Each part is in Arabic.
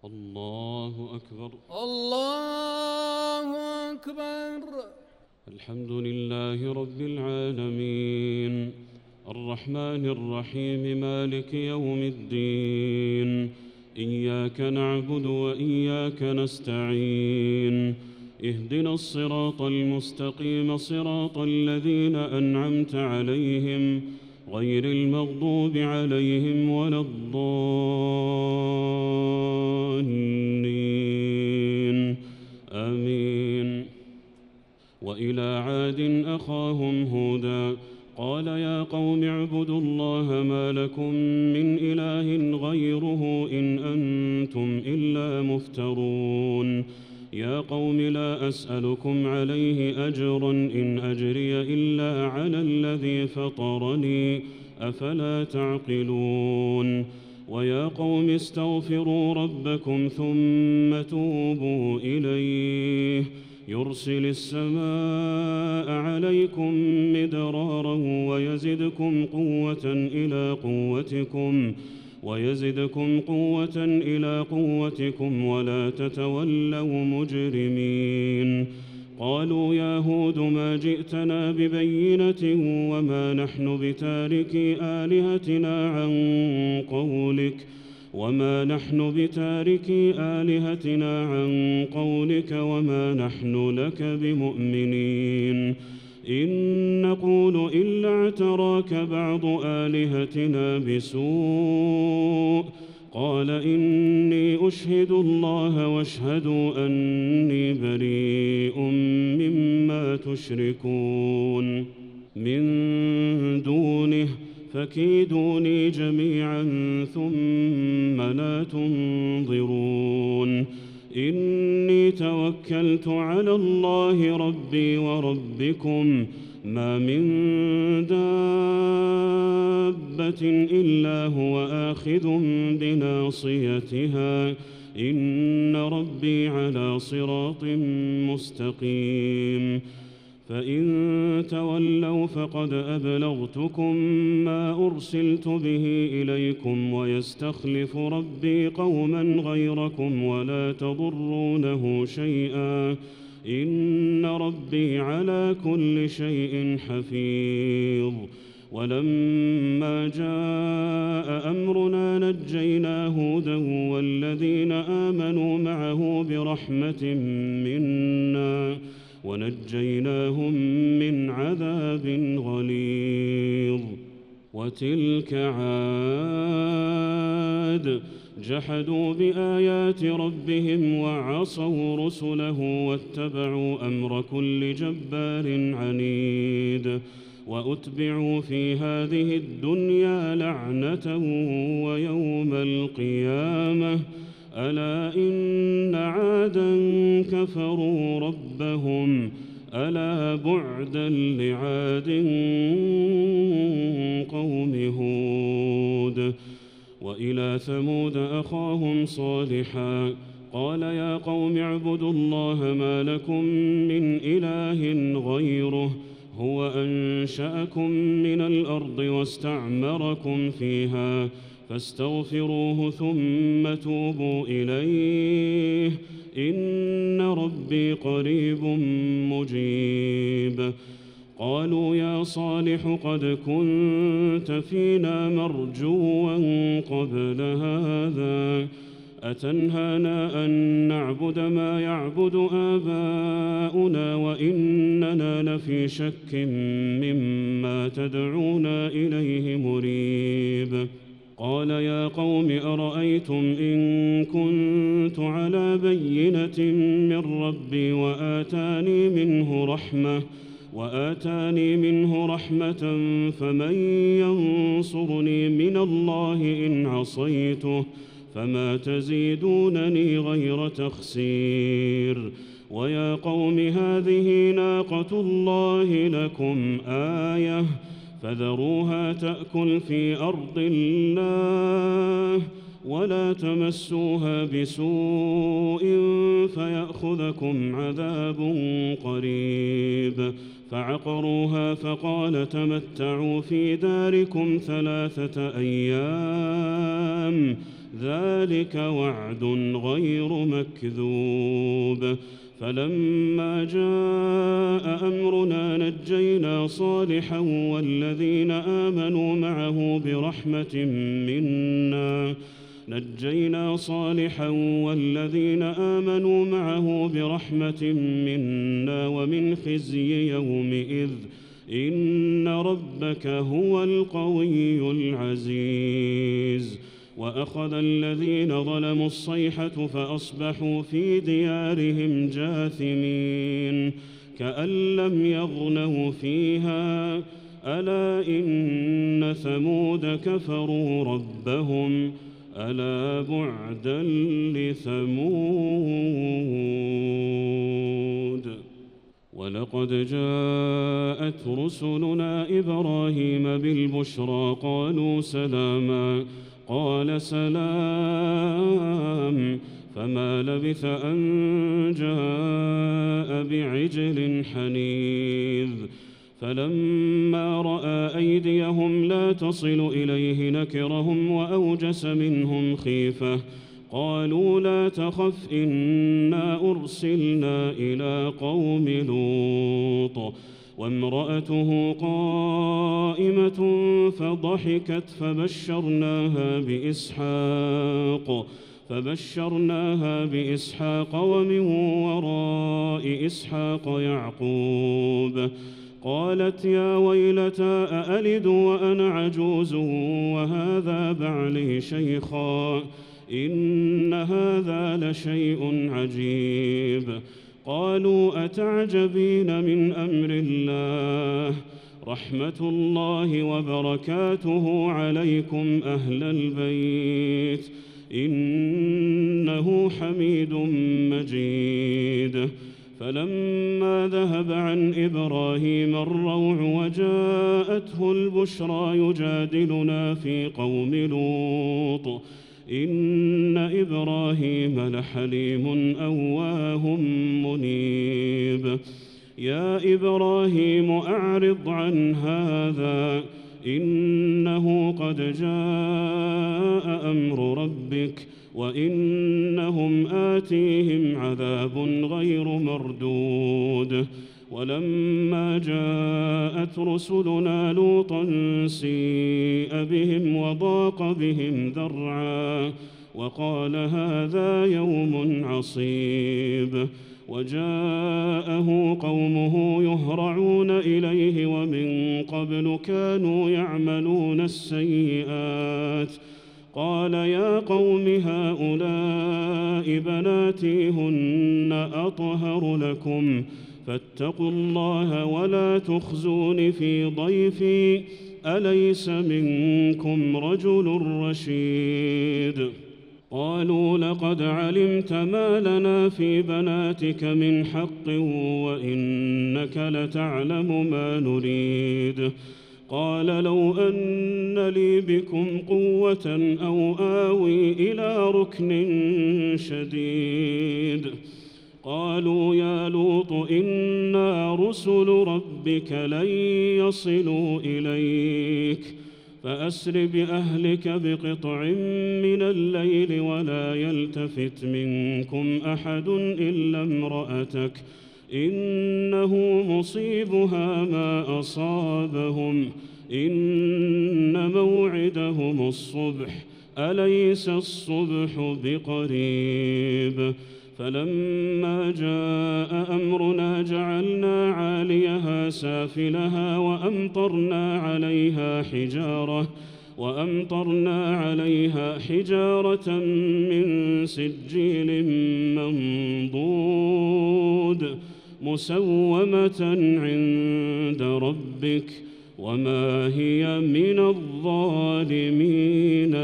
الله أكبر. الله أكبر. الحمد لله رب العالمين الرحمن الرحيم مالك يوم الدين، إياك نعبد وإياك نستعين، اهدنا الصراط المستقيم صراط الذين أنعمت عليهم غير المغضوب عليهم ولا الضالين آمين. وإلى عاد أخاهم هودا قال يا قوم اعبدوا الله ما لكم من إله غيره إن أنتم إلا مفترون. يا قوم لا أسألكم عليه أجرا إن أجري إلا على الذي فطرني أفلا تعقلون. ويا قوم استغفروا ربكم ثم توبوا إليه يرسل السماء عليكم مدرارا ويزدكم قوة إلى قوتكم ولا تتولوا مجرمين. قالوا يا هود ما جئتنا ببينة وما نحن بتاركي آلهتنا عن قولك وما نحن لك بمؤمنين. إن نقول إلا اعتراك بعض آلهتنا بسوء. قال إني أشهد الله واشهدوا أني بريء مما تشركون من دونه فكيدوني جميعا ثم لا تنظرون. إني توكلت على الله ربي وربكم ما من دابة إلا هو آخذ بناصيتها إن ربي على صراط مستقيم. فإن تولوا فقد أبلغتكم ما أرسلت به إليكم ويستخلف ربي قوما غيركم ولا تضرونه شيئا إن ربي على كل شيء حفيظ. ولما جاء أمرنا نجينا هودا والذين آمنوا معه برحمة منا ونجيناهم من عذاب غليظ. وتلك عاد جحدوا بآيات ربهم وعصوا رسله واتبعوا أمر كل جبار عنيد. وأتبعوا في هذه الدنيا لعنة ويوم القيامة ألا إن عادا كفروا ربهم ألا بعدا لعاد قوم هود. وإلى ثمود أخاهم صالحا قال يا قوم اعبدوا الله ما لكم من إله غيره هو أنشأكم من الأرض واستعمركم فيها فاستغفروه ثم توبوا إليه إن ربي قريب مجيب. قالوا يا صالح قد كنت فينا مرجوا قبل هذا أتنهانا أن نعبد ما يعبد آباؤنا وإننا لفي شك مما تدعونا إليه مريب. قال يا قوم أرأيتم إن كنت على بينة من ربي وآتاني منه رحمة فمن ينصرني من الله إن عصيته فما تزيدونني غير تخسير. ويا قوم هذه ناقة الله لكم آية فذروها تأكل في أرض الله ولا تمسوها بسوء فيأخذكم عذاب قريب. فعقروها فقال تمتعوا في داركم 3 أيام ذلك وعد غير مكذوب فلما جاء أمرنا نجينا صالحا والذين آمنوا معه برحمة منا ومن خزي يومئذ إن ربك هو القوي العزيز وأخذ الذين ظلموا الصيحة فأصبحوا في ديارهم جاثمين كأن لم يغنوا فيها ألا إن ثمود كفروا ربهم ألا بعدا لثمود ولقد جاءت رسلنا إبراهيم بالبشرى قالوا سلاما قال سلام فما لبث أن جاء بعجل حنيذ فلما رأى أيديهم لا تصل إليه نكرهم وأوجس منهم خيفة قالوا لا تخف إنا أرسلنا إلى قوم لوط وامرأته قائمة فضحكت فبشرناها بإسحاق ومن وراء إسحاق يعقوب قالت يا ويلتى أألد وأنا عجوز وهذا بعلي شيخا إن هذا لشيء عجيب قالوا أتعجبين من أمر الله رحمة الله وبركاته عليكم أهل البيت إنه حميد مجيد فلما ذهب عن إبراهيم الروع وجاءته البشرى يجادلنا في قوم لوط إن إبراهيم لحليم أواه منيب يا إبراهيم أعرض عن هذا إنه قد جاء أمر ربك وإنهم آتيهم عذاب غير مردود ولما جاءت رسلنا لوطا سيء بهم وضاق بهم ذرعا وقال هذا يوم عصيب وجاءه قومه يهرعون إليه ومن قبل كانوا يعملون السيئات قال يا قوم هؤلاء بناتي هن أطهر لكم فاتقوا الله ولا تخزون في ضيفي أليس منكم رجل رشيد قالوا لقد علمت ما لنا في بناتك من حق وإنك لتعلم ما نريد قال لو أن لي بكم قوة أو آوي إلى ركن شديد قالوا يا لوط إنا رسل ربك لن يصلوا إليك فأسر بأهلك بقطع من الليل ولا يلتفت منكم أحد إلا امرأتك إنه مصيبها ما أصابهم إن موعدهم الصبح أليس الصبح بقريب فلما جاء أمرنا جعلنا عاليها سافلها وأمطرنا عليها حجارة من سجيل منضود مسومة عند ربك وما هي من الظالمين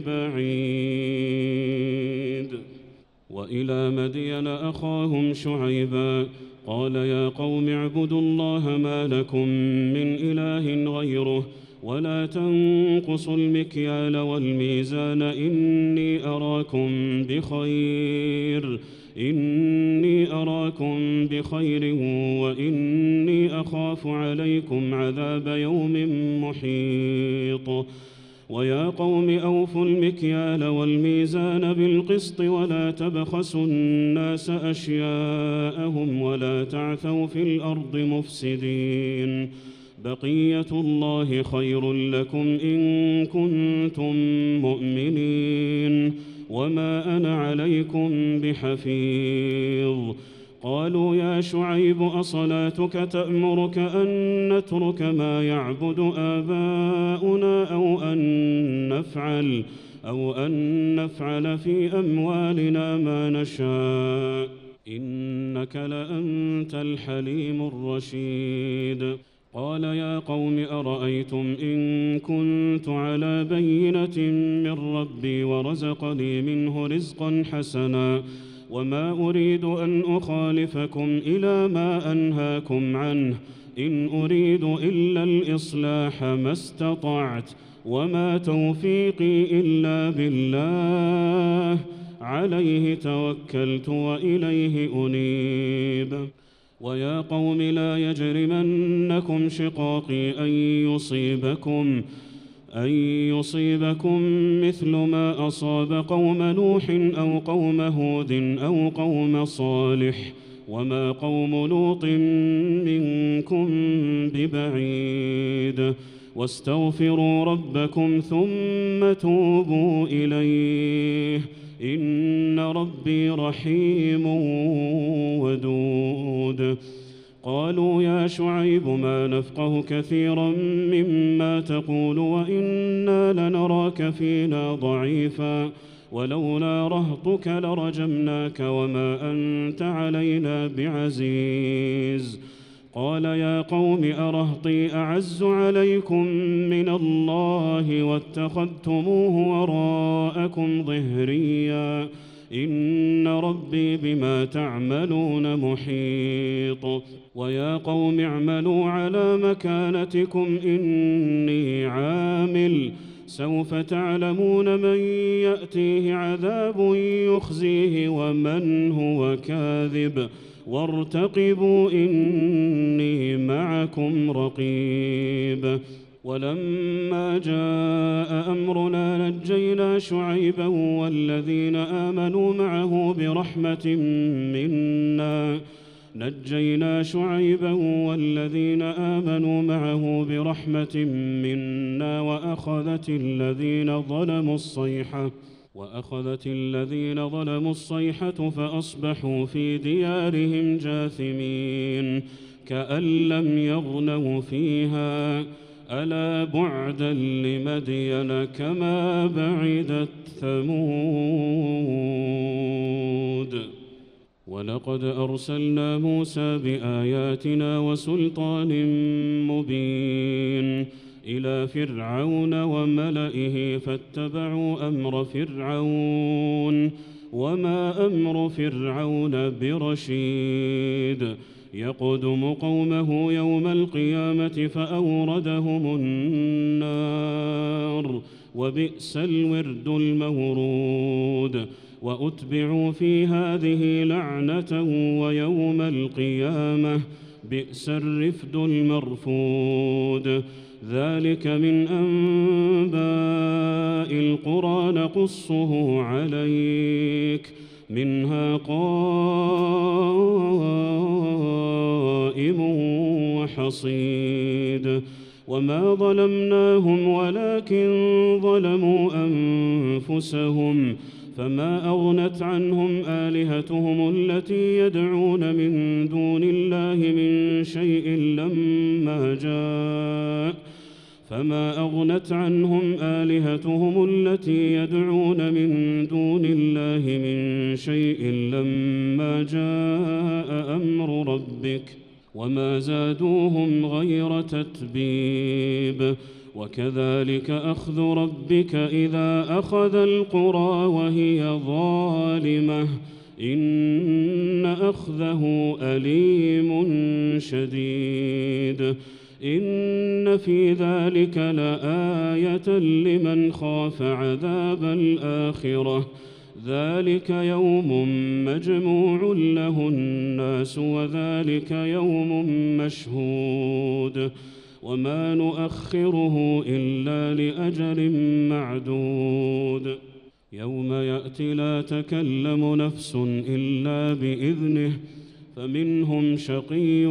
ببعيد وإلى مدين أخاهم شعيبا قال يا قوم اعبدوا الله ما لكم من إله غيره ولا تنقصوا المكيال والميزان إني أراكم بخير وإني أخاف عليكم عذاب يوم محيط ويا قوم أوفوا المكيال والميزان بالقسط ولا تبخسوا الناس أشياءهم ولا تعثوا في الأرض مفسدين بقية الله خير لكم إن كنتم مؤمنين وما أنا عليكم بحفيظ قالوا يا شعيب أصلاتك تأمرك أن نترك ما يعبد آباؤنا أو أن نفعل في أموالنا ما نشاء إنك لأنت الحليم الرشيد قال يا قوم أرأيتم إن كنت على بينة من ربي ورزقني منه رزقا حسنا وما أريد أن أخالفكم إلى ما أنهاكم عنه إن أريد إلا الإصلاح ما استطعت وما توفيقي إلا بالله عليه توكلت وإليه أنيب ويا قوم لا يجرمنكم شقاقي أن يصيبكم مثل ما أصاب قوم نوح أو قوم هود أو قوم صالح وما قوم لوط منكم ببعيد واستغفروا ربكم ثم توبوا إليه إن ربي رحيم ودود قالوا يا شعيب ما نفقه كثيرا مما تقول وإنا لنراك فينا ضعيفا ولولا رهطك لرجمناك وما أنت علينا بعزيز قال يا قوم أرهطي أعز عليكم من الله واتخذتموه وراءكم ظهريا إن ربي بما تعملون محيط ويا قوم اعملوا على مكانتكم إني عامل سوف تعلمون من يأتيه عذاب يخزيه ومن هو كاذب وارتقبوا إني معكم رقيب ولما جاء أمرنا نجينا شعيبا والذين آمنوا معه برحمة منا وأخذت الذين ظلموا الصيحة فأصبحوا في ديارهم جاثمين كأن لم يغنوا فيها ألا بعدا لمدين كما بعدت ثمود ولقد أرسلنا موسى بآياتنا وسلطان مبين إلى فرعون وملئه فاتبعوا أمر فرعون وما أمر فرعون برشيد يقدم قومه يوم القيامة فأوردهم النار وبئس الورد المورود وأتبعوا في هذه لعنة ويوم القيامة بئس الرفد المرفود ذلك من أنباء القرى نقصه عليك منها قائم وحصيد وما ظلمناهم ولكن ظلموا أنفسهم فما أغنت عنهم آلهتهم التي يدعون من دون الله من شيء لما جاء أمر ربك وما زادوهم غير تتبيب وكذلك أخذ ربك إذا أخذ القرى وهي ظالمة إن أخذه أليم شديد إن في ذلك لآية لمن خاف عذاب الآخرة ذلك يوم مجموع له الناس وذلك يوم مشهود وما نؤخره إلا لأجل معدود يوم يأتي لا تكلم نفس إلا بإذنه فمنهم شقي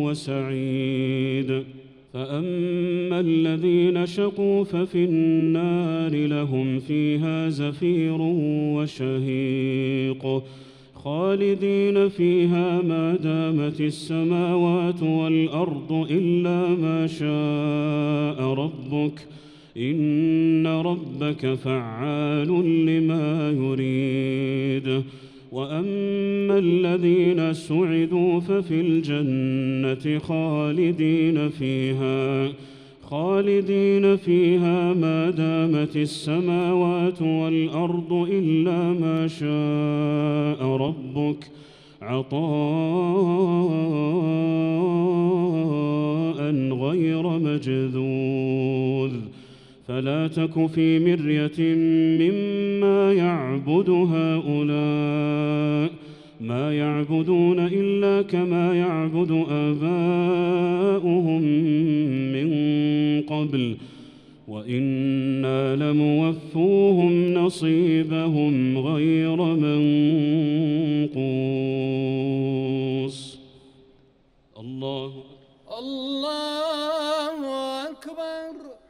وسعيد فأما الذين شقوا ففي النار لهم فيها زفير وشهيق خالدين فيها ما دامت السماوات والأرض إلا ما شاء ربك إن ربك فعال لما يريد وأما الذين سعدوا ففي الجنة خالدين فيها ما دامت السماوات والأرض إلا ما شاء ربك عطاء غير مجذوذ فلا تك في مرية مما يعبد هؤلاء ما يعبدون إلا كما يعبد آباؤهم من قبل وإنا لموفوهم نصيبهم غير منقوص الله أكبر